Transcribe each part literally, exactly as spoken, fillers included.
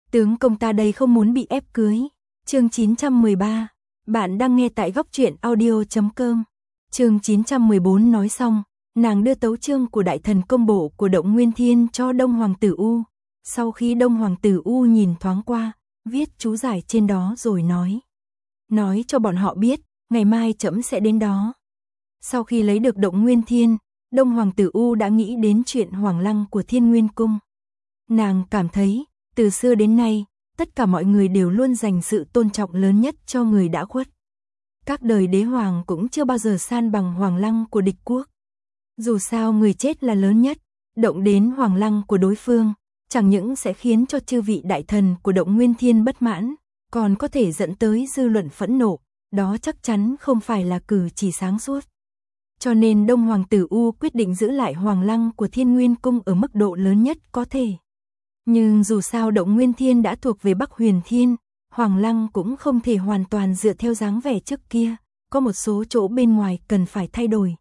Tướng công ta đây không muốn bị ép cưới. Chương chín trăm mười ba. Bạn đang nghe tại góc truyện audio chấm com. Chương chín trăm mười bốn nói xong, nàng đưa tấu chương của đại thần công bộ của Động Nguyên Thiên cho Đông Hoàng tử U. Sau khi Đông Hoàng tử U nhìn thoáng qua, viết chú giải trên đó rồi nói. Nói cho bọn họ biết, ngày mai trẫm sẽ đến đó. Sau khi lấy được Động Nguyên Thiên, Đông Hoàng tử U đã nghĩ đến chuyện Hoàng Lăng của Thiên Nguyên Cung. Nàng cảm thấy, từ xưa đến nay, tất cả mọi người đều luôn dành sự tôn trọng lớn nhất cho người đã khuất. Các đời đế hoàng cũng chưa bao giờ san bằng Hoàng Lăng của địch quốc. Dù sao người chết là lớn nhất, động đến Hoàng Lăng của đối phương, chẳng những sẽ khiến cho chư vị đại thần của Động Nguyên Thiên bất mãn, còn có thể dẫn tới dư luận phẫn nộ, đó chắc chắn không phải là cử chỉ sáng suốt. Cho nên Đông Hoàng tử U quyết định giữ lại Hoàng Lăng của Thiên Nguyên Cung ở mức độ lớn nhất có thể. Nhưng dù sao Động Nguyên Thiên đã thuộc về Bắc Huyền Thiên, Hoàng Lăng cũng không thể hoàn toàn dựa theo dáng vẻ trước kia, có một số chỗ bên ngoài cần phải thay đổi.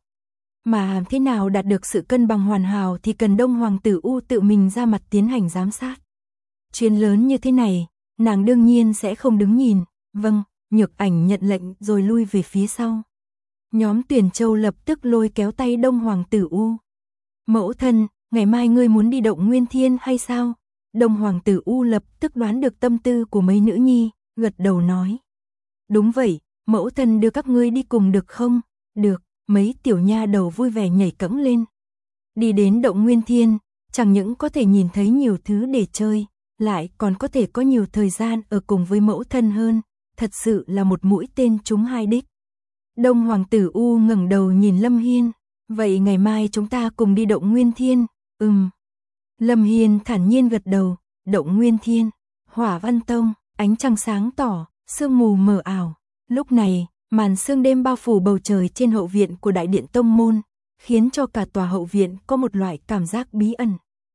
Mà thế nào đạt được sự cân bằng hoàn hảo thì cần Đông Hoàng tử U tự mình ra mặt tiến hành giám sát. Chuyện lớn như thế này, nàng đương nhiên sẽ không đứng nhìn. Vâng, Nhược Ảnh nhận lệnh rồi lui về phía sau. Nhóm Tuyển Châu lập tức lôi kéo tay Đông Hoàng tử U. Mẫu thân, ngày mai ngươi muốn đi Động Nguyên Thiên hay sao? Đông Hoàng tử U lập tức đoán được tâm tư của mấy nữ nhi, gật đầu nói. Đúng vậy, mẫu thân đưa các ngươi đi cùng được không? Được, mấy tiểu nha đầu vui vẻ nhảy cẫng lên. Đi đến Động Nguyên Thiên, chẳng những có thể nhìn thấy nhiều thứ để chơi, lại còn có thể có nhiều thời gian ở cùng với mẫu thân hơn, thật sự là một mũi tên trúng hai đích. Đông Hoàng tử U ngẩng đầu nhìn Lâm Hiên, vậy ngày mai chúng ta cùng đi Động Nguyên Thiên, ừm. Lâm Hiên thản nhiên gật đầu, Động Nguyên Thiên, Hỏa Văn Tông, ánh trăng sáng tỏ, sương mù mờ ảo. Lúc này, màn sương đêm bao phủ bầu trời trên hậu viện của Đại Điện Tông Môn, khiến cho cả tòa hậu viện có một loại cảm giác bí ẩn.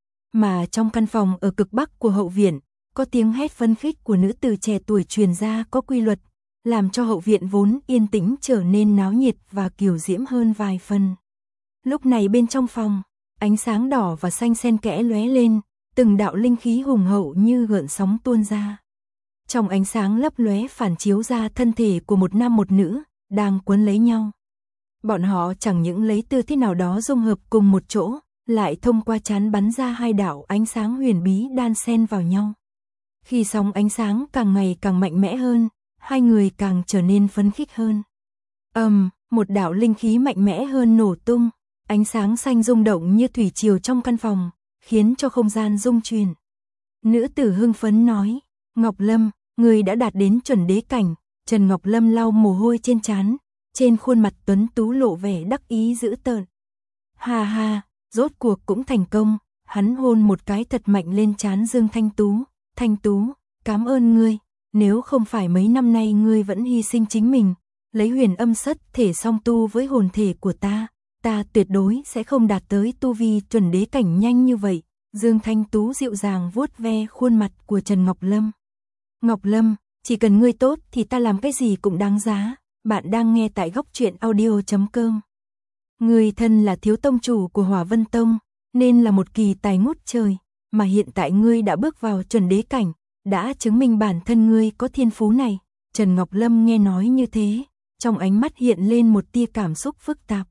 Mà trong căn phòng ở cực bắc của hậu viện, có tiếng hét phấn khích của nữ tử trẻ tuổi truyền ra có quy luật, làm cho hậu viện vốn yên tĩnh trở nên náo nhiệt và kiều diễm hơn vài phần. Lúc này bên trong phòng, ánh sáng đỏ và xanh xen kẽ lóe lên, từng đạo linh khí hùng hậu như gợn sóng tuôn ra. Trong ánh sáng lấp lóe phản chiếu ra thân thể của một nam một nữ, đang quấn lấy nhau. Bọn họ chẳng những lấy tư thế nào đó dung hợp cùng một chỗ, lại thông qua trán bắn ra hai đạo ánh sáng huyền bí đan xen vào nhau. Khi sóng ánh sáng càng ngày càng mạnh mẽ hơn, hai người càng trở nên phấn khích hơn. Ầm, um, một đạo linh khí mạnh mẽ hơn nổ tung. Ánh sáng xanh rung động như thủy triều trong căn phòng, khiến cho không gian rung chuyển. Nữ tử hưng phấn nói, Ngọc Lâm, người đã đạt đến chuẩn đế cảnh. Trần Ngọc Lâm lau mồ hôi trên trán, trên khuôn mặt tuấn tú lộ vẻ đắc ý dữ tợn. Ha ha, rốt cuộc cũng thành công, hắn hôn một cái thật mạnh lên trán Dương Thanh Tú. Thanh Tú, cảm ơn ngươi, nếu không phải mấy năm nay ngươi vẫn hy sinh chính mình, lấy huyền âm sất thể song tu với hồn thể của ta. Ta tuyệt đối sẽ không đạt tới tu vi chuẩn đế cảnh nhanh như vậy. Dương Thanh Tú dịu dàng vuốt ve khuôn mặt của Trần Ngọc Lâm. Ngọc Lâm, chỉ cần ngươi tốt thì ta làm cái gì cũng đáng giá. Bạn đang nghe tại góc truyện audio chấm com. Ngươi thân là thiếu tông chủ của Hỏa Vân Tông, nên là một kỳ tài ngút trời, mà hiện tại ngươi đã bước vào chuẩn đế cảnh, đã chứng minh bản thân ngươi có thiên phú này. Trần Ngọc Lâm nghe nói như thế, trong ánh mắt hiện lên một tia cảm xúc phức tạp.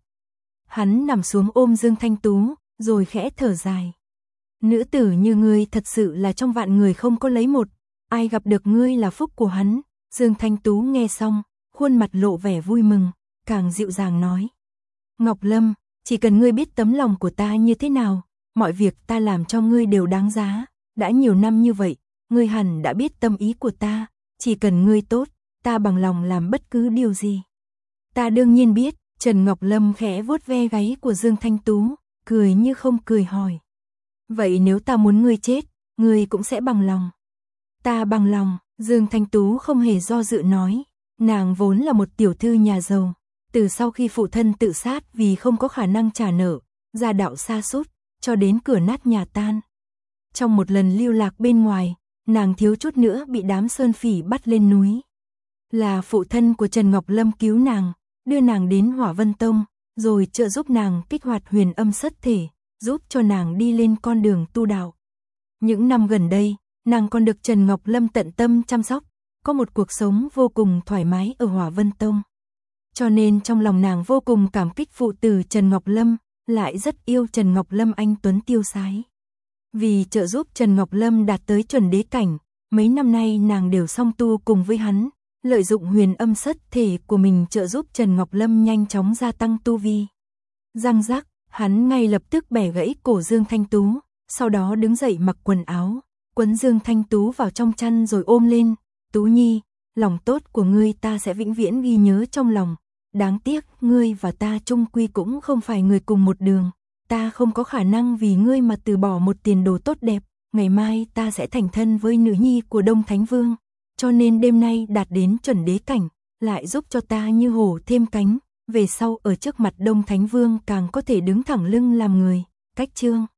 Hắn nằm xuống ôm Dương Thanh Tú, rồi khẽ thở dài. Nữ tử như ngươi thật sự là trong vạn người không có lấy một, ai gặp được ngươi là phúc của hắn. Dương Thanh Tú nghe xong, khuôn mặt lộ vẻ vui mừng, càng dịu dàng nói. Ngọc Lâm, chỉ cần ngươi biết tấm lòng của ta như thế nào, mọi việc ta làm cho ngươi đều đáng giá. Đã nhiều năm như vậy, ngươi hẳn đã biết tâm ý của ta, chỉ cần ngươi tốt, ta bằng lòng làm bất cứ điều gì. Ta đương nhiên biết. Trần Ngọc Lâm khẽ vuốt ve gáy của Dương Thanh Tú, cười như không cười hỏi. Vậy nếu ta muốn ngươi chết, ngươi cũng sẽ bằng lòng. Ta bằng lòng, Dương Thanh Tú không hề do dự nói. Nàng vốn là một tiểu thư nhà giàu, từ sau khi phụ thân tự sát vì không có khả năng trả nợ, gia đạo sa sút, cho đến cửa nát nhà tan. Trong một lần lưu lạc bên ngoài, nàng thiếu chút nữa bị đám sơn phỉ bắt lên núi. Là phụ thân của Trần Ngọc Lâm cứu nàng, đưa nàng đến Hỏa Vân Tông, rồi trợ giúp nàng kích hoạt huyền âm sất thể, giúp cho nàng đi lên con đường tu đạo. Những năm gần đây, nàng còn được Trần Ngọc Lâm tận tâm chăm sóc, có một cuộc sống vô cùng thoải mái ở Hỏa Vân Tông. Cho nên trong lòng nàng vô cùng cảm kích phụ tử Trần Ngọc Lâm, lại rất yêu Trần Ngọc Lâm anh tuấn tiêu sái. Vì trợ giúp Trần Ngọc Lâm đạt tới chuẩn đế cảnh, mấy năm nay nàng đều song tu cùng với hắn, lợi dụng huyền âm sất thể của mình trợ giúp Trần Ngọc Lâm nhanh chóng gia tăng tu vi. Răng rắc, hắn ngay lập tức bẻ gãy cổ Dương Thanh Tú, sau đó đứng dậy mặc quần áo, quấn Dương Thanh Tú vào trong chăn rồi ôm lên. Tú Nhi, lòng tốt của ngươi ta sẽ vĩnh viễn ghi nhớ trong lòng. Đáng tiếc, ngươi và ta chung quy cũng không phải người cùng một đường. Ta không có khả năng vì ngươi mà từ bỏ một tiền đồ tốt đẹp. Ngày mai ta sẽ thành thân với nữ nhi của Đông Thánh Vương. Cho nên đêm nay đạt đến chuẩn đế cảnh, lại giúp cho ta như hổ thêm cánh. Về sau ở trước mặt Đông Thánh Vương càng có thể đứng thẳng lưng làm người. Cách chương